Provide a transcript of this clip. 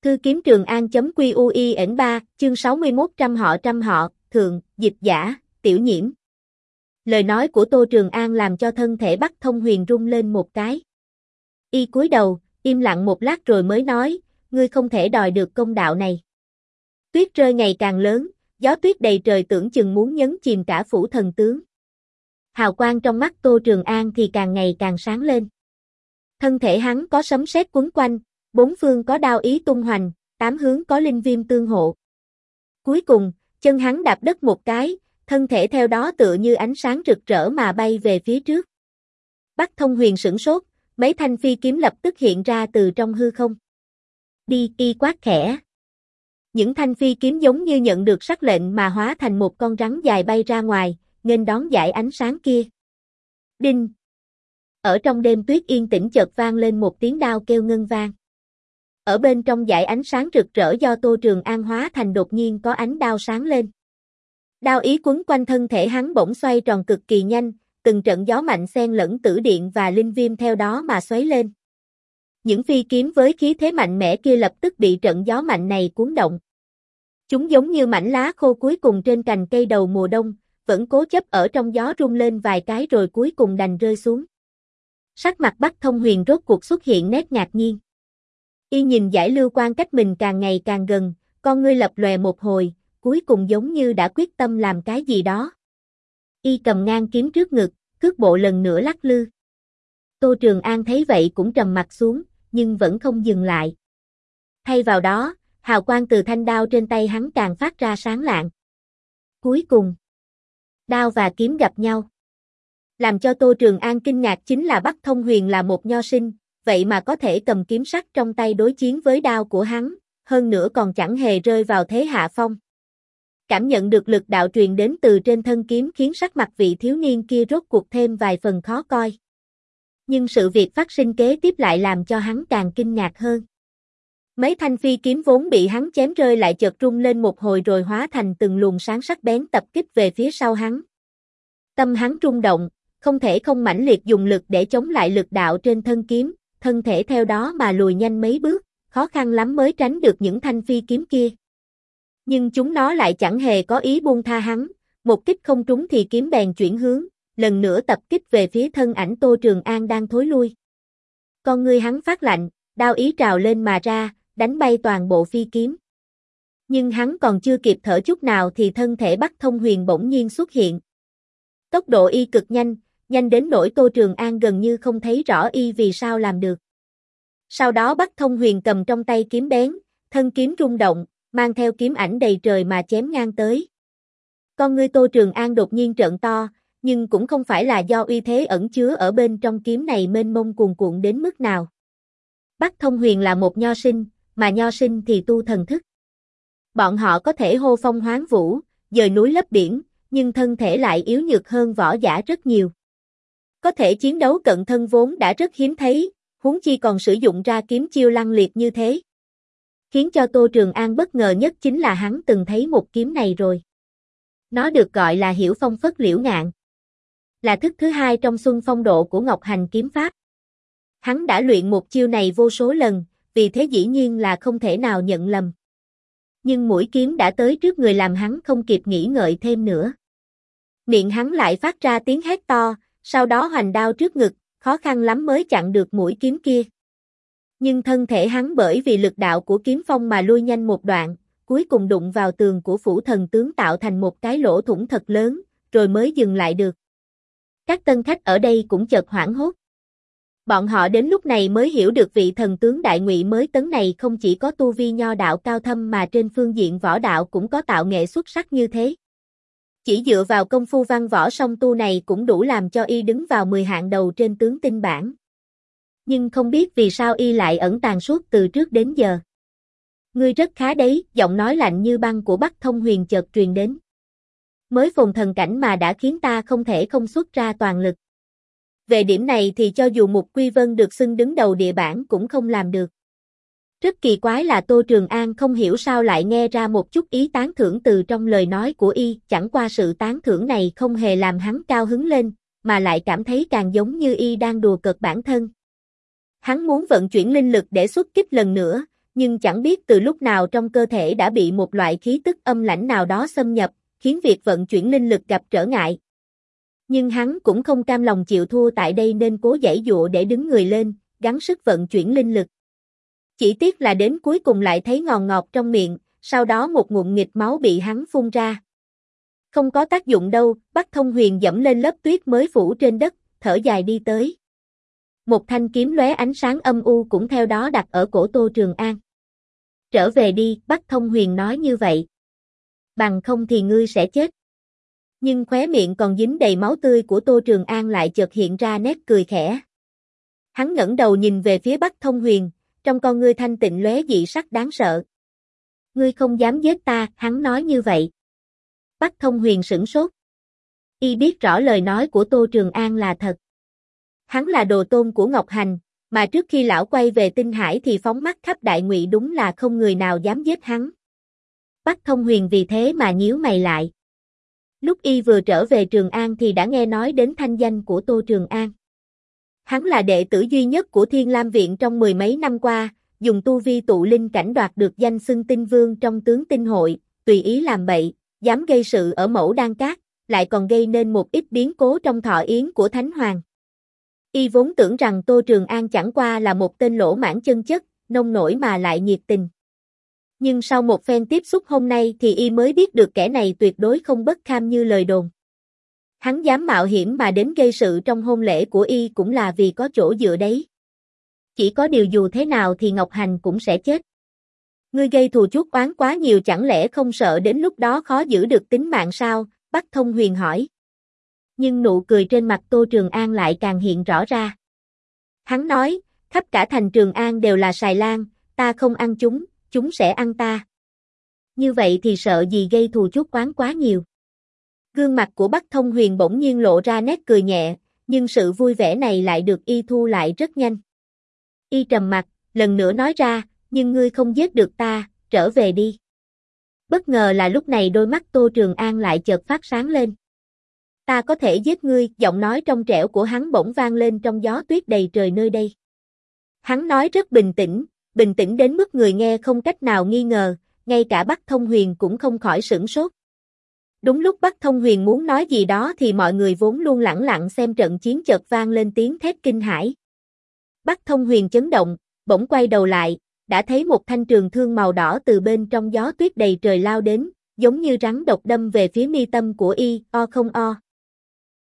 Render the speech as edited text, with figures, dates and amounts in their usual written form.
Thư kiếm Trường An.QUIN3, chương 61 trăm họ, thượng, dịch giả, Tiểu Nhiễm. Lời nói của Tô Trường An làm cho thân thể Bắc Thông Huyền rung lên một cái. Y cúi đầu, im lặng một lát rồi mới nói, ngươi không thể đòi được công đạo này. Tuyết rơi ngày càng lớn, gió tuyết đầy trời tưởng chừng muốn nhấn chìm cả phủ thần tướng. Hào quang trong mắt Tô Trường An thì càng ngày càng sáng lên. Thân thể hắn có sấm sét quấn quanh, bốn phương có đao ý tung hoành, tám hướng có linh viêm tương hộ. Cuối cùng, chân hắn đạp đất một cái, thân thể theo đó tựa như ánh sáng rực rỡ mà bay về phía trước. Bắc Thông Huyền sửng sốt, mấy thanh phi kiếm lập tức hiện ra từ trong hư không. Đi, y quát khẽ. Những thanh phi kiếm giống như nhận được sắc lệnh mà hóa thành một con rắn dài bay ra ngoài, nghênh đón dải ánh sáng kia. Đinh! Ở trong đêm tuyết yên tĩnh chợt vang lên một tiếng đao kêu ngân vang. Ở bên trong dải ánh sáng rực rỡ do Tô Trường An hóa thành đột nhiên có ánh đao sáng lên. Đao ý quấn quanh thân thể hắn bỗng xoay tròn cực kỳ nhanh, từng trận gió mạnh xen lẫn tử điện và linh viêm theo đó mà xoáy lên. Những phi kiếm với khí thế mạnh mẽ kia lập tức bị trận gió mạnh này cuốn động. Chúng giống như mảnh lá khô cuối cùng trên cành cây đầu mùa đông, vẫn cố chấp ở trong gió rung lên vài cái rồi cuối cùng đành rơi xuống. Sắc mặt Bắc Thông Huyền rốt cuộc xuất hiện nét ngạc nhiên. Y nhìn dải lưu quang cách mình càng ngày càng gần, con ngươi lập lòe một hồi, cuối cùng giống như đã quyết tâm làm cái gì đó. Y cầm ngang kiếm trước ngực, cước bộ lần nữa lắc lư. Tô Trường An thấy vậy cũng trầm mặt xuống, nhưng vẫn không dừng lại. Thay vào đó, hào quang từ thanh đao trên tay hắn càng phát ra sáng lạng. Cuối cùng, đao và kiếm gặp nhau. Làm cho Tô Trường An kinh ngạc chính là Bắc Thông Huyền là một nho sinh, vậy mà có thể cầm kiếm sắt trong tay đối chiến với đao của hắn, hơn nữa còn chẳng hề rơi vào thế hạ phong. Cảm nhận được lực đạo truyền đến từ trên thân kiếm khiến sắc mặt vị thiếu niên kia rốt cuộc thêm vài phần khó coi. Nhưng sự việc phát sinh kế tiếp lại làm cho hắn càng kinh ngạc hơn. Mấy thanh phi kiếm vốn bị hắn chém rơi lại chợt rung lên một hồi rồi hóa thành từng luồng sáng sắc bén tập kích về phía sau hắn. Tâm hắn rung động, không thể không mãnh liệt dùng lực để chống lại lực đạo trên thân kiếm, thân thể theo đó mà lùi nhanh mấy bước, khó khăn lắm mới tránh được những thanh phi kiếm kia. Nhưng chúng nó lại chẳng hề có ý buông tha hắn, một kích không trúng thì kiếm bèn chuyển hướng, lần nữa tập kích về phía thân ảnh Tô Trường An đang thối lui. Con ngươi hắn phát lạnh, đao ý trào lên mà ra, đánh bay toàn bộ phi kiếm. Nhưng hắn còn chưa kịp thở chút nào thì thân thể Bắc Thông Huyền bỗng nhiên xuất hiện. Tốc độ y cực nhanh, nhanh đến nỗi Tô Trường An gần như không thấy rõ y vì sao làm được. Sau đó Bắc Thông Huyền cầm trong tay kiếm bén, thân kiếm rung động, mang theo kiếm ảnh đầy trời mà chém ngang tới. Con ngươi Tô Trường An đột nhiên trợn to, nhưng cũng không phải là do uy thế ẩn chứa ở bên trong kiếm này mênh mông cuồn cuộn đến mức nào. Bắc Thông Huyền là một nho sinh, mà nho sinh thì tu thần thức. Bọn họ có thể hô phong hoán vũ, dời núi lấp biển, nhưng thân thể lại yếu nhược hơn võ giả rất nhiều. Có thể chiến đấu cận thân vốn đã rất hiếm thấy, huống chi còn sử dụng ra kiếm chiêu lăng liệt như thế. Khiến cho Tô Trường An bất ngờ nhất chính là hắn từng thấy một kiếm này rồi. Nó được gọi là Hiểu Phong Phất Liễu Ngạn. Là thức thứ hai trong Xuân Phong Độ của Ngọc Hành kiếm pháp. Hắn đã luyện một chiêu này vô số lần, vì thế dĩ nhiên là không thể nào nhận lầm. Nhưng mũi kiếm đã tới trước người làm hắn không kịp nghĩ ngợi thêm nữa. Miệng hắn lại phát ra tiếng hét to, sau đó hoành đao trước ngực, khó khăn lắm mới chặn được mũi kiếm kia. Nhưng thân thể hắn bởi vì lực đạo của kiếm phong mà lui nhanh một đoạn, cuối cùng đụng vào tường của phủ thần tướng tạo thành một cái lỗ thủng thật lớn, rồi mới dừng lại được. Các tân khách ở đây cũng chợt hoảng hốt. Bọn họ đến lúc này mới hiểu được vị thần tướng Đại Ngụy mới tấn này không chỉ có tu vi nho đạo cao thâm mà trên phương diện võ đạo cũng có tạo nghệ xuất sắc như thế. Chỉ dựa vào công phu văn võ song tu này cũng đủ làm cho y đứng vào 10 hạng đầu trên tướng tinh bảng. Nhưng không biết vì sao y lại ẩn tàng suốt từ trước đến giờ. Ngươi rất khá đấy, giọng nói lạnh như băng của Bắc Thông Huyền chợt truyền đến. Mới phồn thần cảnh mà đã khiến ta không thể không xuất ra toàn lực. Về điểm này thì cho dù Mục Quy Vân được xưng đứng đầu địa bảng cũng không làm được. Rất kỳ quái là Tô Trường An không hiểu sao lại nghe ra một chút ý tán thưởng từ trong lời nói của y, chẳng qua sự tán thưởng này không hề làm hắn cao hứng lên, mà lại cảm thấy càng giống như y đang đùa cợt bản thân. Hắn muốn vận chuyển linh lực để xuất kích lần nữa, nhưng chẳng biết từ lúc nào trong cơ thể đã bị một loại khí tức âm lãnh nào đó xâm nhập, khiến việc vận chuyển linh lực gặp trở ngại. Nhưng hắn cũng không cam lòng chịu thua tại đây nên cố giãy giụa để đứng người lên, gắng sức vận chuyển linh lực. Chỉ tiếc là đến cuối cùng lại thấy ngòn ngọt trong miệng, sau đó một ngụm nghịch máu bị hắn phun ra. Không có tác dụng đâu, Bắc Thông Huyền dẫm lên lớp tuyết mới phủ trên đất, thở dài đi tới. Một thanh kiếm lóe ánh sáng âm u cũng theo đó đặt ở cổ Tô Trường An. Trở về đi, Bắc Thông Huyền nói như vậy. Bằng không thì ngươi sẽ chết. Nhưng khóe miệng còn dính đầy máu tươi của Tô Trường An lại chợt hiện ra nét cười khẽ. Hắn ngẩng đầu nhìn về phía Bắc Thông Huyền, trong con ngươi thanh tịnh lóe dị sắc đáng sợ. Ngươi không dám giết ta, hắn nói như vậy. Bắc Thông Huyền sửng sốt. Y biết rõ lời nói của Tô Trường An là thật. Hắn là đồ tôn của Ngọc Hành, mà trước khi lão quay về Tinh Hải thì phóng mắt khắp Đại Ngụy đúng là không người nào dám giết hắn. Bắc Thông Huyền vì thế mà nhíu mày lại. Lúc y vừa trở về Trường An thì đã nghe nói đến thanh danh của Tô Trường An. Hắn là đệ tử duy nhất của Thiên Lam Viện trong mười mấy năm qua, dùng tu vi tụ linh cảnh đoạt được danh xưng Tinh Vương trong tướng Tinh Hội, tùy ý làm bậy, dám gây sự ở Mẫu Đan Cát, lại còn gây nên một ít biến cố trong thọ yến của Thánh Hoàng. Y vốn tưởng rằng Tô Trường An chẳng qua là một tên lỗ mãng chân chất, nông nổi mà lại nhiệt tình. Nhưng sau một phen tiếp xúc hôm nay thì y mới biết được kẻ này tuyệt đối không bất kham như lời đồn. Hắn dám mạo hiểm mà đến gây sự trong hôn lễ của y cũng là vì có chỗ dựa đấy. Chỉ có điều dù thế nào thì Ngọc Hành cũng sẽ chết. Ngươi gây thù chuốc oán quá nhiều chẳng lẽ không sợ đến lúc đó khó giữ được tính mạng sao? Bắc Thông Huyền hỏi. Nhưng nụ cười trên mặt Tô Trường An lại càng hiện rõ ra. Hắn nói, khắp cả thành Trường An đều là xài lang, ta không ăn chúng, chúng sẽ ăn ta. Như vậy thì sợ gì gây thù chuốc oán quá nhiều. Gương mặt của Bắc Thông Huyền bỗng nhiên lộ ra nét cười nhẹ, nhưng sự vui vẻ này lại được y thu lại rất nhanh. Y trầm mặt, lần nữa nói ra, nhưng ngươi không giết được ta, trở về đi. Bất ngờ là lúc này đôi mắt Tô Trường An lại chợt phát sáng lên. Ta có thể giết ngươi, giọng nói trong trẻo của hắn bỗng vang lên trong gió tuyết đầy trời nơi đây. Hắn nói rất bình tĩnh đến mức người nghe không cách nào nghi ngờ, ngay cả Bắc Thông Huyền cũng không khỏi sửng sốt. Đúng lúc Bắc Thông Huyền muốn nói gì đó thì mọi người vốn luôn lẳng lặng xem trận chiến chợt vang lên tiếng thét kinh hãi. Bắc Thông Huyền chấn động, bỗng quay đầu lại, đã thấy một thanh trường thương màu đỏ từ bên trong gió tuyết đầy trời lao đến, giống như rắn độc đâm về phía mi tâm của y, o không o.